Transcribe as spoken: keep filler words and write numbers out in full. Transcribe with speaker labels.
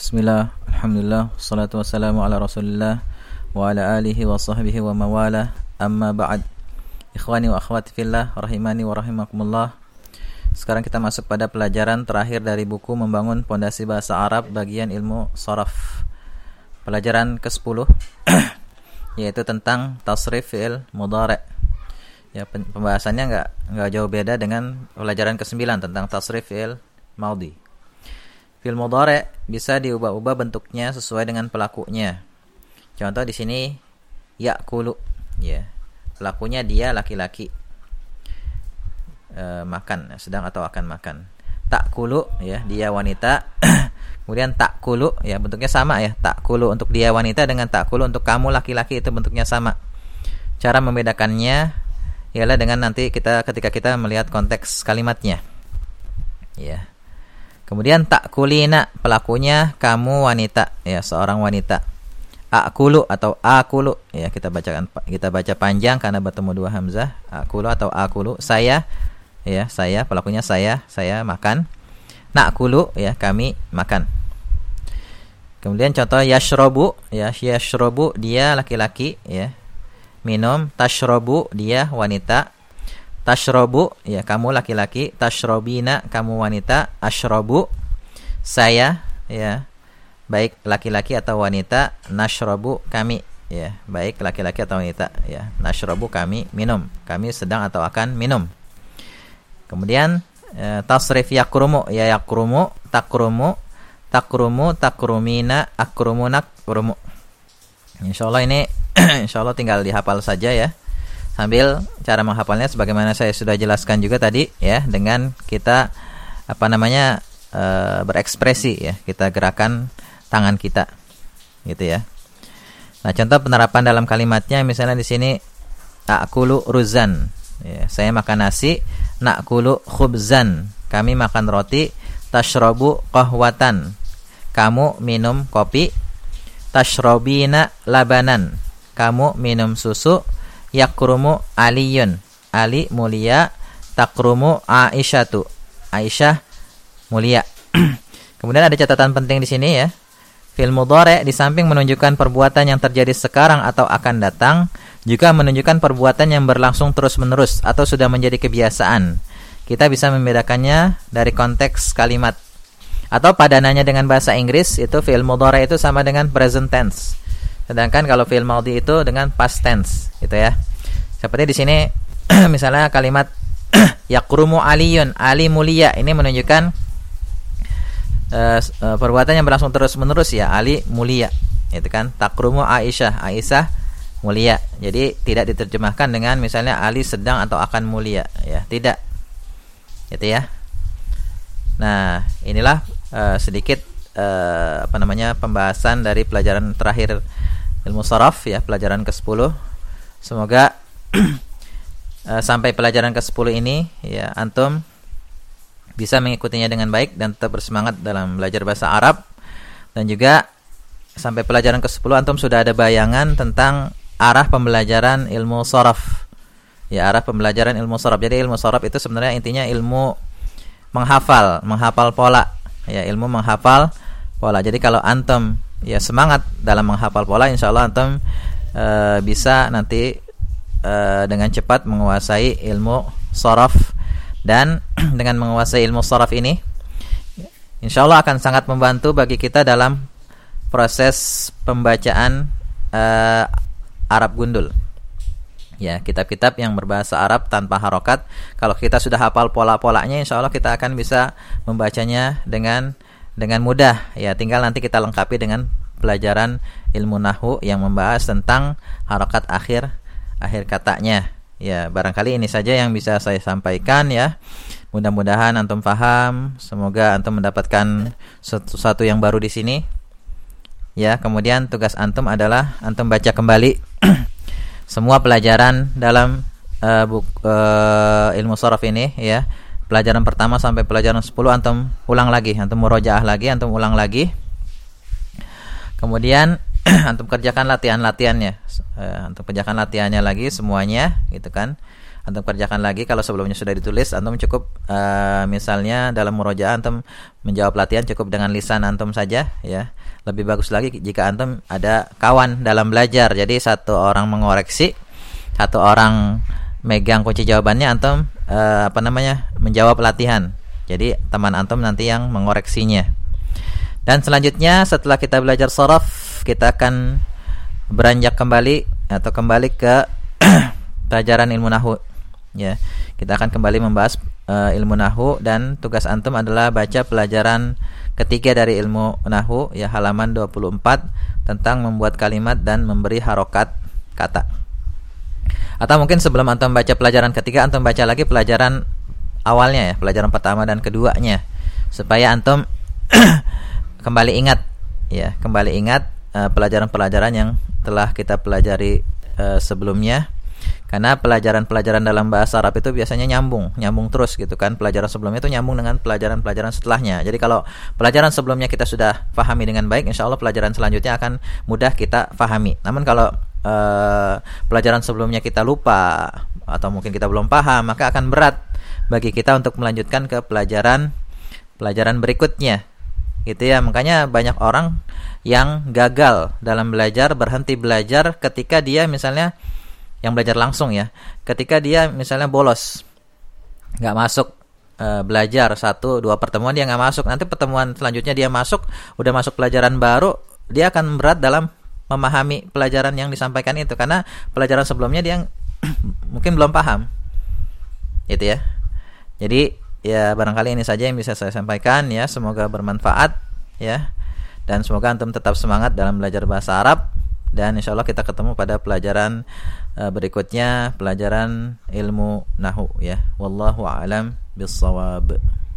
Speaker 1: Bismillah, alhamdulillah, wassalatu wassalamu ala rasulillah wa ala alihi wa sahbihi wa mawalah, amma ba'd. Ikhwani wa akhwati fillah, rahimani wa rahimakumullah. Sekarang kita masuk pada pelajaran terakhir dari buku Membangun Pondasi Bahasa Arab bagian ilmu sharaf. Pelajaran kesepuluh yaitu tentang tasrif fi'il mudhari'. Ya, pembahasannya enggak enggak jauh beda dengan pelajaran kesembilan tentang tasrif fi'il madhi. Fi'il mudhari' bisa diubah-ubah bentuknya sesuai dengan pelakunya. Contoh di sini ya'kulu, ya. Pelakunya dia laki-laki. E, makan, sedang atau akan makan. Ta'kulu, ya, dia wanita. Kemudian ta'kulu, ya, bentuknya sama ya. Ta'kulu untuk dia wanita dengan ta'kulu untuk kamu laki-laki itu bentuknya sama. Cara membedakannya ialah dengan nanti kita ketika kita melihat konteks kalimatnya. Ya. Kemudian ta'kulina, pelakunya kamu wanita, ya, seorang wanita. Akulu atau akulu, ya, kita bacakan kita baca panjang karena bertemu dua hamzah. Akulu atau akulu, saya, ya, saya, pelakunya saya, saya makan. Nakulu, ya, kami makan. Kemudian contoh yashrobu, ya, yashrobu dia laki-laki, ya. Minum, tashrobu dia wanita. Tashrobu, ya, kamu laki-laki. Tashrobina, kamu wanita. Ashrobu, saya, ya, baik laki-laki atau wanita. Nashrobu, kami, ya, baik laki-laki atau wanita, ya. Nashrobu, kami minum, kami sedang atau akan minum. Kemudian eh, tasrif yakrumu, ya, yakrumu, takrumu, takrumu, takrumina, akrumu, nakrumu. Insyaallah ini insyaallah tinggal dihafal saja, ya. Sambil cara menghafalnya sebagaimana saya sudah jelaskan juga tadi, ya, dengan kita apa namanya e, berekspresi, ya, kita gerakan tangan kita, gitu ya. Nah, contoh penerapan dalam kalimatnya misalnya di sini akulu ruzan, ya, saya makan nasi. Nakulu khubzan, kami makan roti. Tashrobu qahwatan, kamu minum kopi. Tashrobina labanan, kamu minum susu. Yakrumu aliyun, Ali mulia. Takrumu aisyatu, Aisyah mulia. Kemudian ada catatan penting di sini, ya. Fi'il mudhari' di samping menunjukkan perbuatan yang terjadi sekarang atau akan datang, juga menunjukkan perbuatan yang berlangsung terus-menerus atau sudah menjadi kebiasaan. Kita bisa membedakannya dari konteks kalimat. Atau padanannya dengan bahasa Inggris, itu fi'il mudhari' itu sama dengan present tense. Sedangkan kalau fi'il madhi itu dengan past tense, gitu ya. Seperti di sini misalnya kalimat yakrumu aliyun, Ali mulia, ini menunjukkan uh, uh, perbuatan yang berlangsung terus-menerus, ya, Ali mulia. Itu kan takrumu Aisyah, Aisyah mulia. Jadi tidak diterjemahkan dengan misalnya Ali sedang atau akan mulia, ya, tidak. Gitu ya. Nah, inilah uh, sedikit uh, apa namanya pembahasan dari pelajaran terakhir ilmu sharaf, ya, pelajaran kesepuluh. Semoga uh, sampai pelajaran kesepuluh ini, ya, antum bisa mengikutinya dengan baik dan tetap bersemangat dalam belajar bahasa Arab. Dan juga sampai pelajaran kesepuluh antum sudah ada bayangan tentang arah pembelajaran ilmu sharaf. Ya, arah pembelajaran ilmu sharaf. Jadi ilmu sharaf itu sebenarnya intinya ilmu menghafal, menghafal pola, ya, ilmu menghafal pola. Jadi kalau antum, ya, semangat dalam menghafal pola, insyaallah antum e, bisa nanti e, dengan cepat menguasai ilmu sharaf. Dan dengan menguasai ilmu sharaf ini, insyaallah akan sangat membantu bagi kita dalam proses pembacaan e, Arab gundul. Ya, kitab-kitab yang berbahasa Arab tanpa harokat. Kalau kita sudah hafal pola-polanya, insyaallah kita akan bisa membacanya dengan dengan mudah. Ya, tinggal nanti kita lengkapi dengan pelajaran ilmu nahwu yang membahas tentang harokat akhir akhir katanya. Ya, barangkali ini saja yang bisa saya sampaikan, ya. Mudah-mudahan antum paham. Semoga antum mendapatkan sesuatu yang baru di sini. Ya, kemudian tugas antum adalah antum baca kembali semua pelajaran dalam uh, buk, uh, ilmu sharaf ini, ya. Pelajaran pertama sampai pelajaran sepuluh antum ulang lagi, antum murojaah lagi, antum ulang lagi. Kemudian antum kerjakan latihan-latihannya. Uh, antum kerjakan latihannya lagi semuanya, gitu kan. Antum kerjakan lagi. Kalau sebelumnya sudah ditulis, antum cukup uh, misalnya dalam murojaah antum menjawab latihan cukup dengan lisan antum saja, ya. Lebih bagus lagi jika antum ada kawan dalam belajar. Jadi satu orang mengoreksi, satu orang megang kunci jawabannya, antum uh, apa namanya? menjawab latihan. Jadi teman antum nanti yang mengoreksinya. Dan selanjutnya setelah kita belajar sharaf, kita akan beranjak kembali atau kembali ke pelajaran ilmu nahwu. Ya, kita akan kembali membahas uh, ilmu nahwu, dan tugas antum adalah baca pelajaran ketiga dari ilmu nahwu, ya, halaman dua puluh empat, tentang membuat kalimat dan memberi harokat kata. Atau mungkin sebelum antum baca pelajaran ketiga, antum baca lagi pelajaran awalnya, ya, pelajaran pertama dan keduanya, supaya antum kembali ingat, ya, kembali ingat uh, pelajaran-pelajaran yang telah kita pelajari uh, sebelumnya. Karena pelajaran-pelajaran dalam bahasa Arab itu biasanya nyambung, nyambung terus gitu kan. Pelajaran sebelumnya itu nyambung dengan pelajaran-pelajaran setelahnya. Jadi kalau pelajaran sebelumnya kita sudah pahami dengan baik, insya Allah pelajaran selanjutnya akan mudah kita pahami. Namun kalau uh, pelajaran sebelumnya kita lupa atau mungkin kita belum paham, maka akan berat bagi kita untuk melanjutkan ke pelajaran pelajaran berikutnya. Gitu ya. Makanya banyak orang yang gagal dalam belajar, berhenti belajar ketika dia misalnya yang belajar langsung, ya, ketika dia misalnya bolos, nggak masuk e, belajar satu dua pertemuan, dia nggak masuk. Nanti pertemuan selanjutnya dia masuk, udah masuk pelajaran baru, dia akan berat dalam memahami pelajaran yang disampaikan itu, karena pelajaran sebelumnya dia mungkin belum paham, gitu ya. Jadi ya barangkali ini saja yang bisa saya sampaikan, ya. Semoga bermanfaat, ya, dan semoga antum tetap semangat dalam belajar bahasa Arab. Dan insya Allah kita ketemu pada pelajaran uh, berikutnya, pelajaran ilmu nahwu, ya. Wallahu a'lam bissawab.